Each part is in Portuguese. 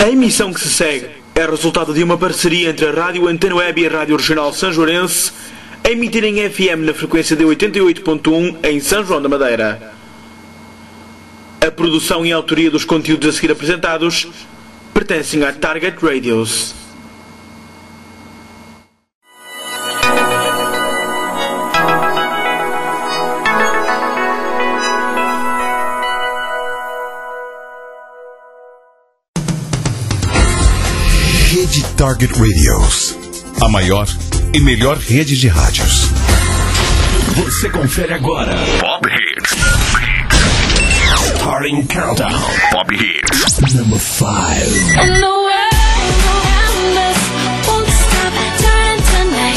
A emissão que se segue é resultado de uma parceria entre a Rádio Antena Web e a Rádio Regional Sanjoarense, a emitir em FM na frequência de 88.1 em São João da Madeira. A produção e a autoria dos conteúdos a seguir apresentados pertencem à Target Radios. Rede Target Radios, a maior e melhor rede de rádios. Você confere agora Pop Hits. Starting Countdown. Pop Hits. Number 5. And the world around us won't stop turning tonight.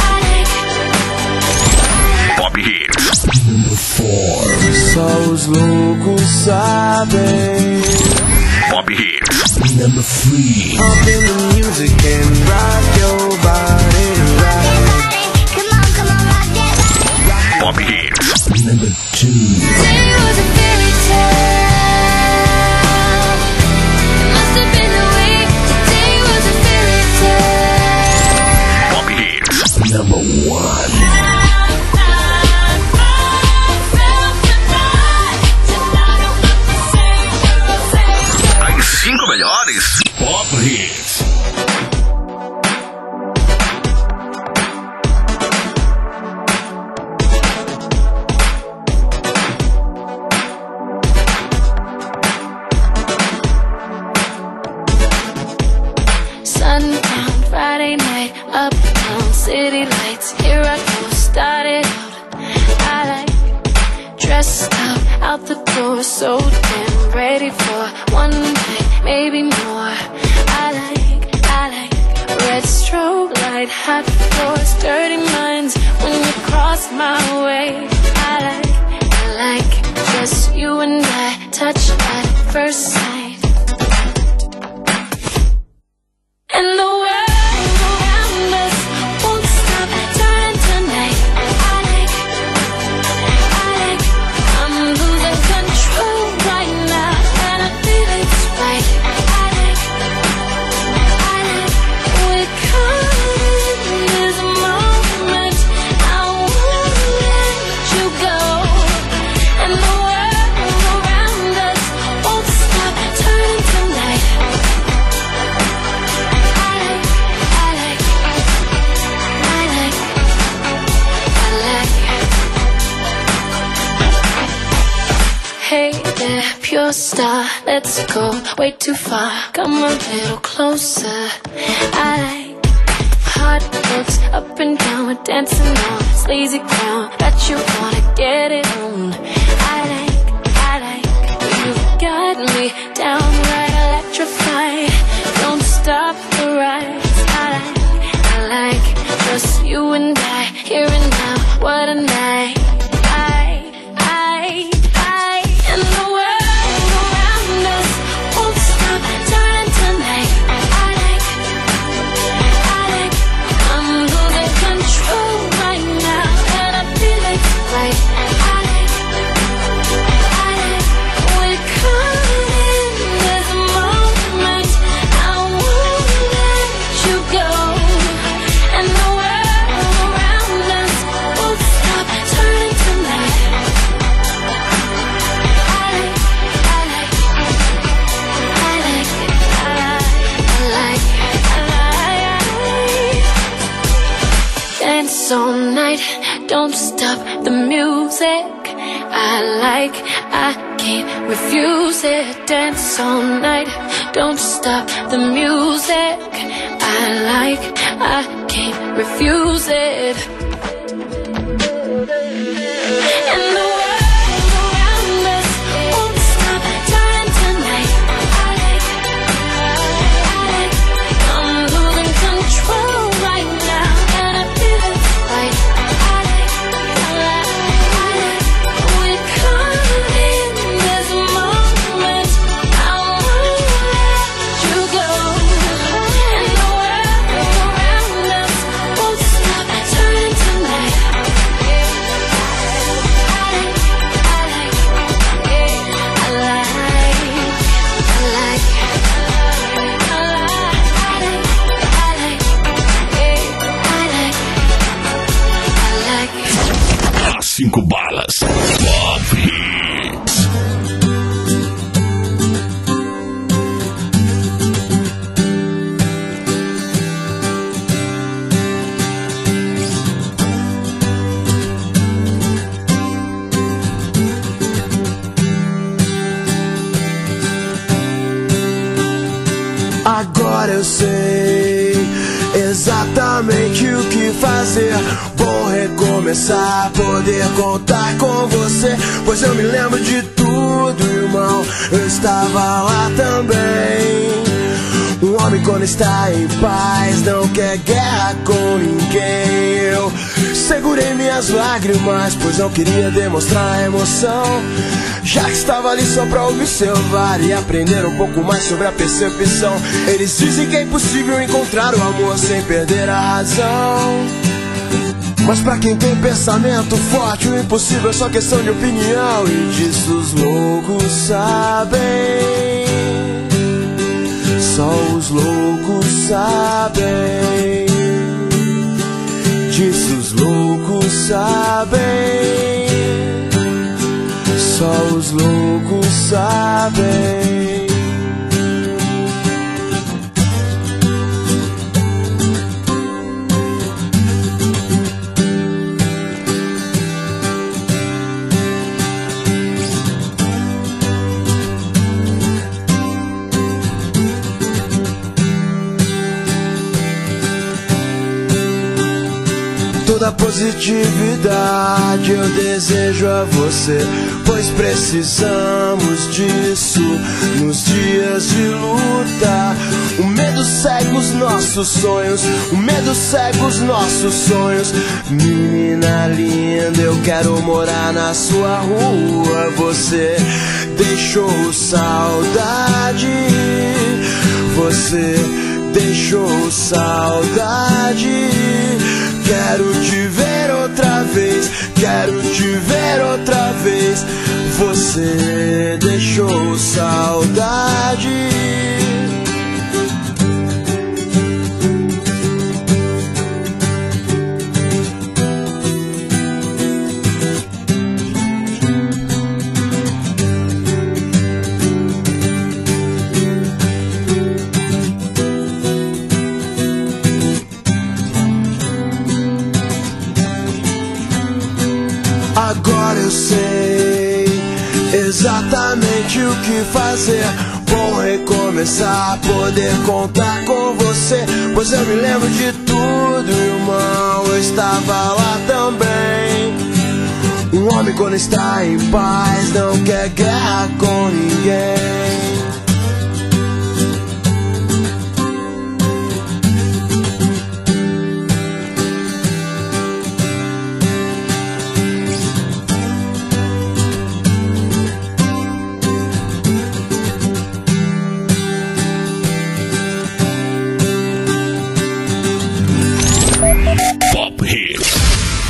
Pop Hits. Number 4. Só os loucos sabem. Pop Hits. Number 3. Up in the music and rock your body right. Come on, rock that. Pop Hits. Number 2. It was a fairy tale. Must have been the way. Today was a fairy tale. Pop Hits. Number 1. As 5 melhores Pop Hits. Sundown, Friday night, uptown, city lights. Here I go, started out. I like dressed up, out the door, so damn ready for one night, maybe more. I like red strobe light, hot floors, dirty minds when you cross my way. I like just you and I, touch at first sight. And the world around us won't stop turning tonight. I'm losing control right now, and I feel it's right. We're caught in this moment. I won't let you go. And the world around us won't stop turning tonight. Hey there, pure star, let's go way too far. Come a little closer. I like hot looks up and down, we're dancing on sleazy ground. Bet you wanna get it on. I like, you've got me downright electrified. Don't stop the ride. I like just you and I, here and now. What a night. And the world around us won't stop turning tonight. I'm losing control right now, and I feel it's right. We're caught in this moment. I won't let you go. And the world around us won't stop turning tonight. Dance all night, don't stop the music. I can't refuse it. Dance all night, don't stop the music. I can't refuse it. And the world around us won't stop turning tonight. I'm losing control right now, and I feel it's right. We're caught in this moment. I won't let you go. And the world around us won't stop turning Agora eu sei exatamente o que fazer. Vou recomeçar, poder contar com você, pois eu me lembro de tudo, irmão. Eu estava lá também. Um homem quando está em paz não quer guerra com ninguém. Eu segurei minhas lágrimas, pois não queria demonstrar emoção, já que estava ali só pra observar e aprender um pouco mais sobre a percepção. Eles dizem que é impossível encontrar o amor sem perder a razão, mas pra quem tem pensamento forte, o impossível é só questão de opinião. E disso os loucos sabem, só os loucos sabem. Disso os loucos sabem, só os loucos sabem. Toda positividade eu desejo a você, pois precisamos disso nos dias de luta. O medo cega os nossos sonhos, o medo cega os nossos sonhos. Menina linda, eu quero morar na sua rua. Você deixou saudade, você deixou saudade. Quero te ver outra vez, quero te ver outra vez. Você deixou saudade. Agora eu sei exatamente o que fazer. Vou recomeçar, poder contar com você, pois eu me lembro de tudo, irmão. Eu estava lá também. Um homem quando está em paz não quer guerra com ninguém. Pop Hits.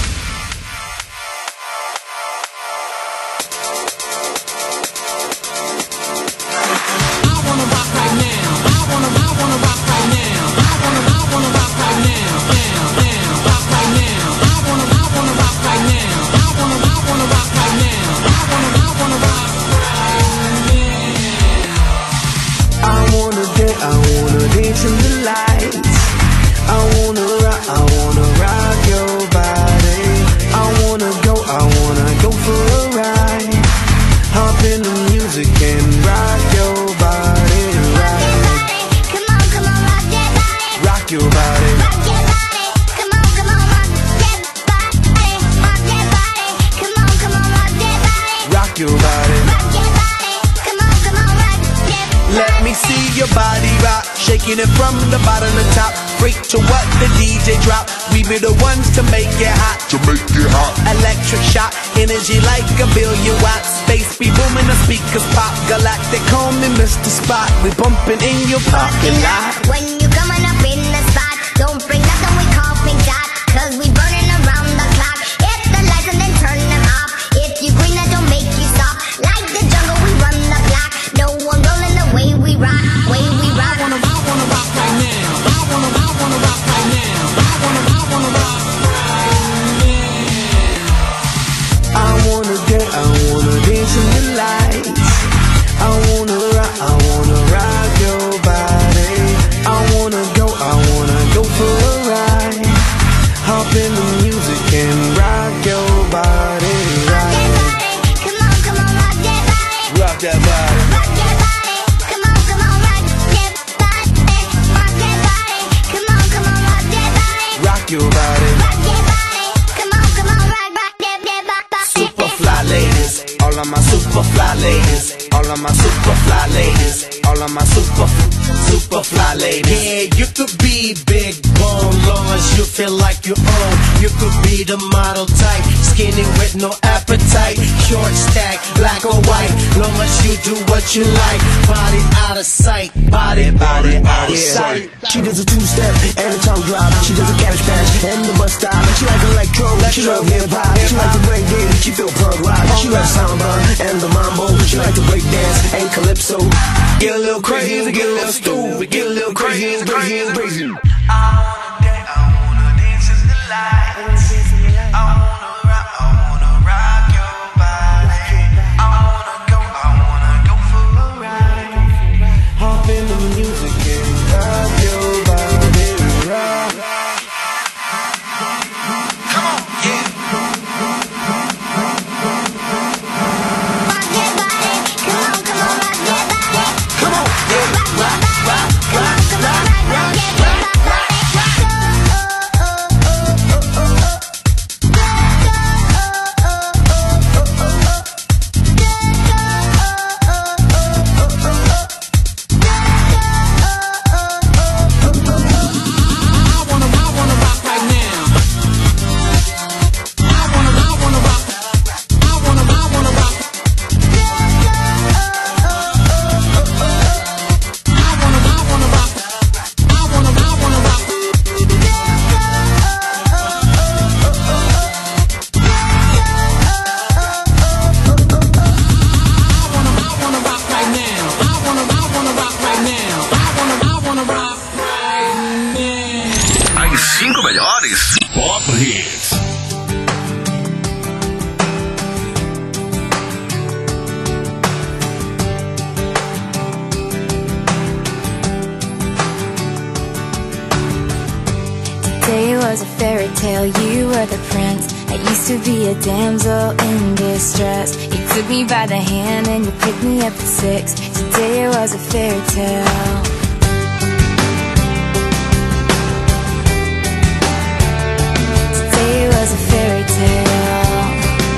I wanna dance in the lights. I wanna rock your body. I wanna go for a ride. Hop in the music and rock your body, right? Come on, rock that body. Rock your body. Rock that body. Come on, rock that body. Rock that body. Come on, rock that body. Rock your body. Rock that body. Come on, rock that body. Let me see your body rock, shaking it from the bottom to top. Freak to what the DJ drop. We be the ones to make it hot. To make it hot. Electric shock, energy like 1,000,000,000 watts. Space be booming, the speakers pop. Galactic, call me Mr. Spot. We bumping in your parking lot. When you coming up in the spot, don't bring nothing we call pink dot, 'cause we burning around the clock. Hit the lights and then turn them off. If you green, that don't make you stop. Like the jungle, we run the block. No one rolling the way we rock, way we rock. I wanna rock right now. I wanna rock right now. I wanna rock right now. I wanna dance in the lights. I wanna rock your body. I rock your body. Rock your body, come on, rock that body. Super fly ladies, all of my super fly ladies, all of my super fly ladies, all of my super fly ladies. Yeah, you could be big bone, long as you feel like you own. You could be the model type, skinny with no appetite, short stack, black or white, long as you do what you like. Body out of sight, body out of sight. She does a two-step and a tongue drop. She does a cabbage patch and the bus stop. She like electro, she love hip-hop. She like to break it, she feel punk rock. She loves samba and the mambo. She like to break dance and calypso. Get a little crazy, get a little stupid, get a little crazy, crazy. I wanna dance in the lights. I wanna rock your body. I wanna go for a ride. Hop in the music and rock your body, rock. Come on, yeah. Rock your body, come on, rock your body. Come on, yeah. Rock your body. Pop Hits. Today was a fairy tale, you were the prince. I used to be a damsel in distress. You took me by the hand and you picked me up at 6. Today was a fairy tale. Today was a fairy tale.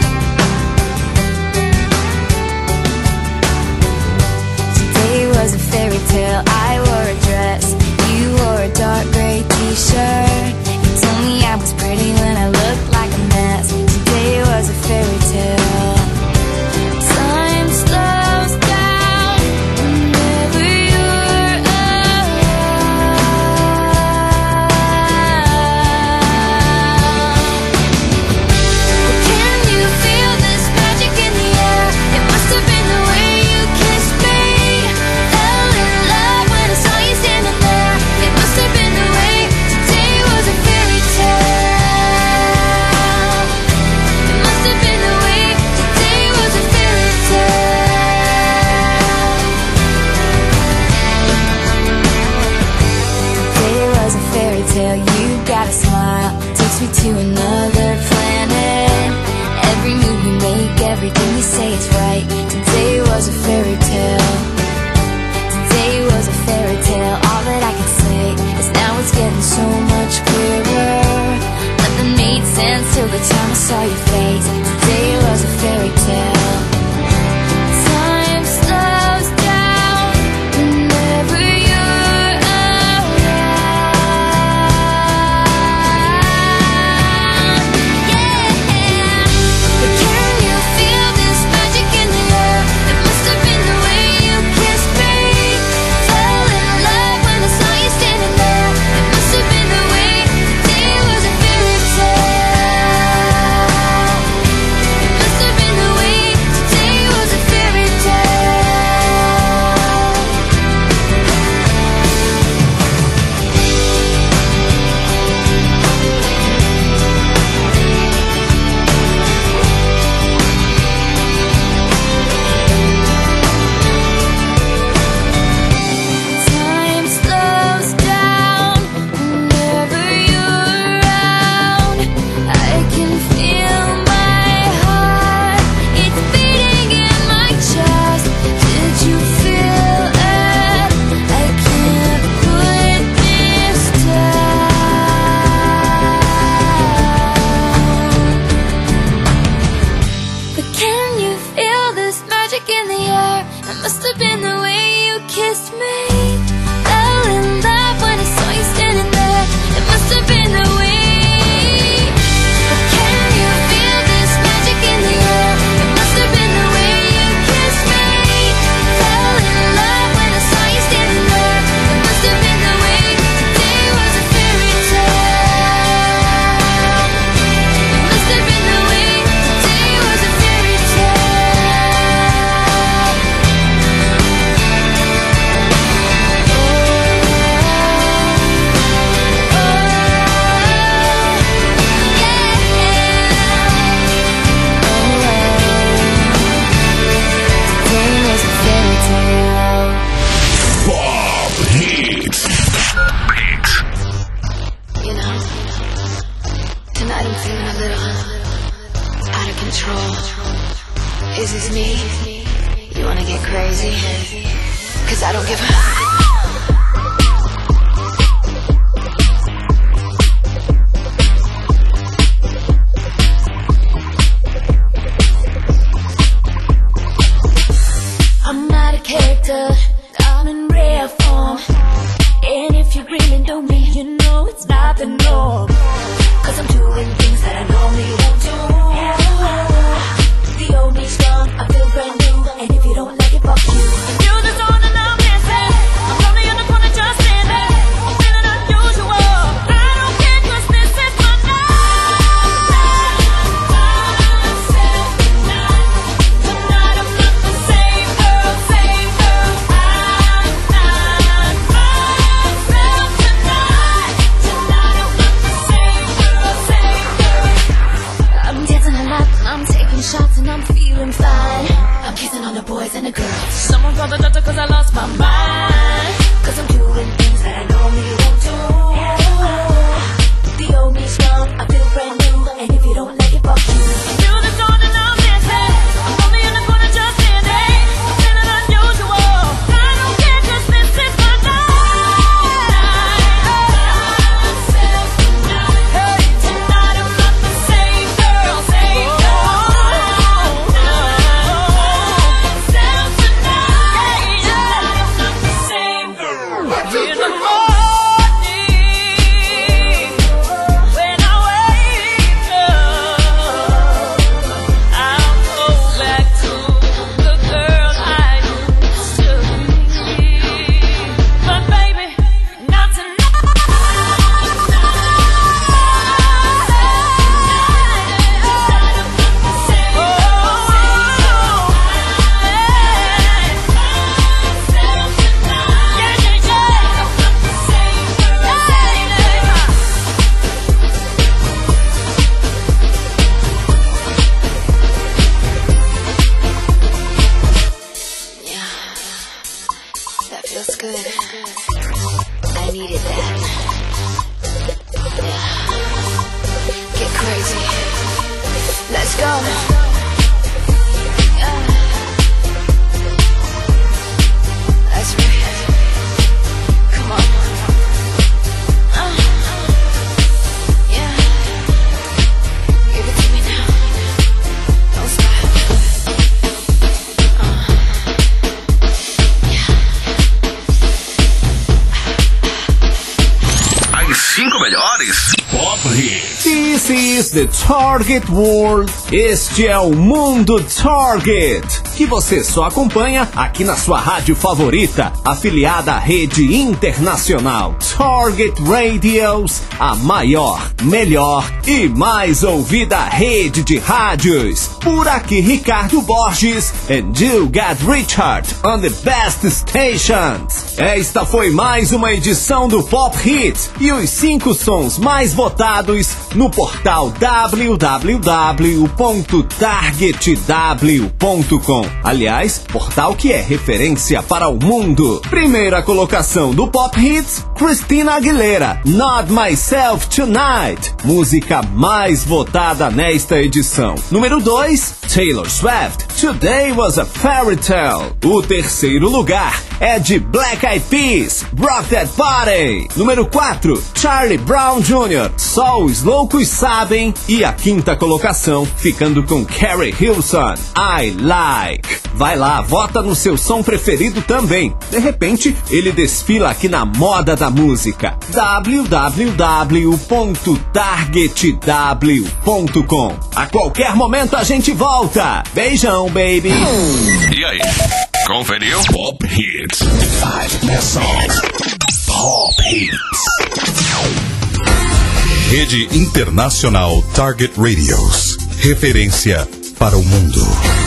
Today was a fairy tale. I wore a dress, you wore a dark gray t-shirt. You told me I was pretty when I looked like a mess. Today was a fairy tale. Time slows down whenever you're around. Can you feel this magic in the air? It must have been the way you kissed me. Fell in love when I saw you standing there. It must have been the way. Today was a fairy tale. It must have been the way. Today was a fairy tale. Today was a fairy tale. You got a smile, takes me to another planet. Every move you make, everything you say is right. Today was a fairy tale. Today was a fairy tale. All that I can say is now it's getting so much clearer. Nothing made sense till the time I saw your face. Today was a fairy tale. Time slows down whenever you're around. Pop Hits. You know, tonight I'm feeling a little out of control. Is this me? You wanna get crazy? 'Cause I don't give a... I'm out of character, I'm in rare form. And if you really know me, you know it's not the norm. 'Cause I'm doing things that I normally won't do. The old me's gone, I feel brand new. And if you don't like it, fuck you. And you're the zone and I'm missing. I'm lonely in the corner just standing. I'm feeling unusual. I don't care 'cause this is my night. Tonight I'm not the same girl, same girl. I'm not myself tonight. Tonight I'm not the same girl, same girl. I'm dancing a lot, I'm taking shots and I'm feeling fine. I'm kissing on the boys and the girls. Someone call the doctor 'cause I lost my mind. 'Cause I'm doing things that I normally won't do. The old me's gone, I feel brand new. And if you don't like it, fuck you. You're the dawn and I'm missing. I'm only in the corner just standing. I'm feeling unusual. I don't care 'cause this is my night. Hey, tonight I'm not the same girl, same girl. Myself tonight. Tonight I'm not the same girl. In the morning, when I wake up, I'll go back to the girl I used to be. But baby, not tonight. Yeah, that feels good. I needed that. Yeah. Get crazy. Let's go. Yeah. That's right. Come on. Yeah. Give it to me now. Don't stop. As 5 melhores Pop Hits. This is the Target World. Este é o Mundo Target, que você só acompanha aqui na sua rádio favorita, afiliada à rede internacional Target Radios, a maior, melhor e mais ouvida rede de rádios. Por aqui Ricardo Borges and you got Richard on the best stations. Esta foi mais uma edição do Pop Hits e os 5 sons mais votados no portal www.targetw.com. Aliás, portal que é referência para o mundo. Primeira colocação do Pop Hits, Christina Aguilera, Not Myself Tonight, música mais votada nesta edição. Número 2, Taylor Swift, Today Was a Fairy Tale. O terceiro lugar é de Black Eyed Peas, Rock That Party. Número 4, Charlie Brown Jr., Só os Loucos Sabem. E a quinta colocação, ficando com Carrie Hilson, I Like. Vai lá, vota no seu som preferido também. De repente, ele desfila aqui na moda da música. www.targetw.com. A qualquer momento a gente volta. Beijão, baby. E aí, conferiu? Pop Hits. 5 best songs. Pop Hits. Rede Internacional Target Radios. Referência para o mundo.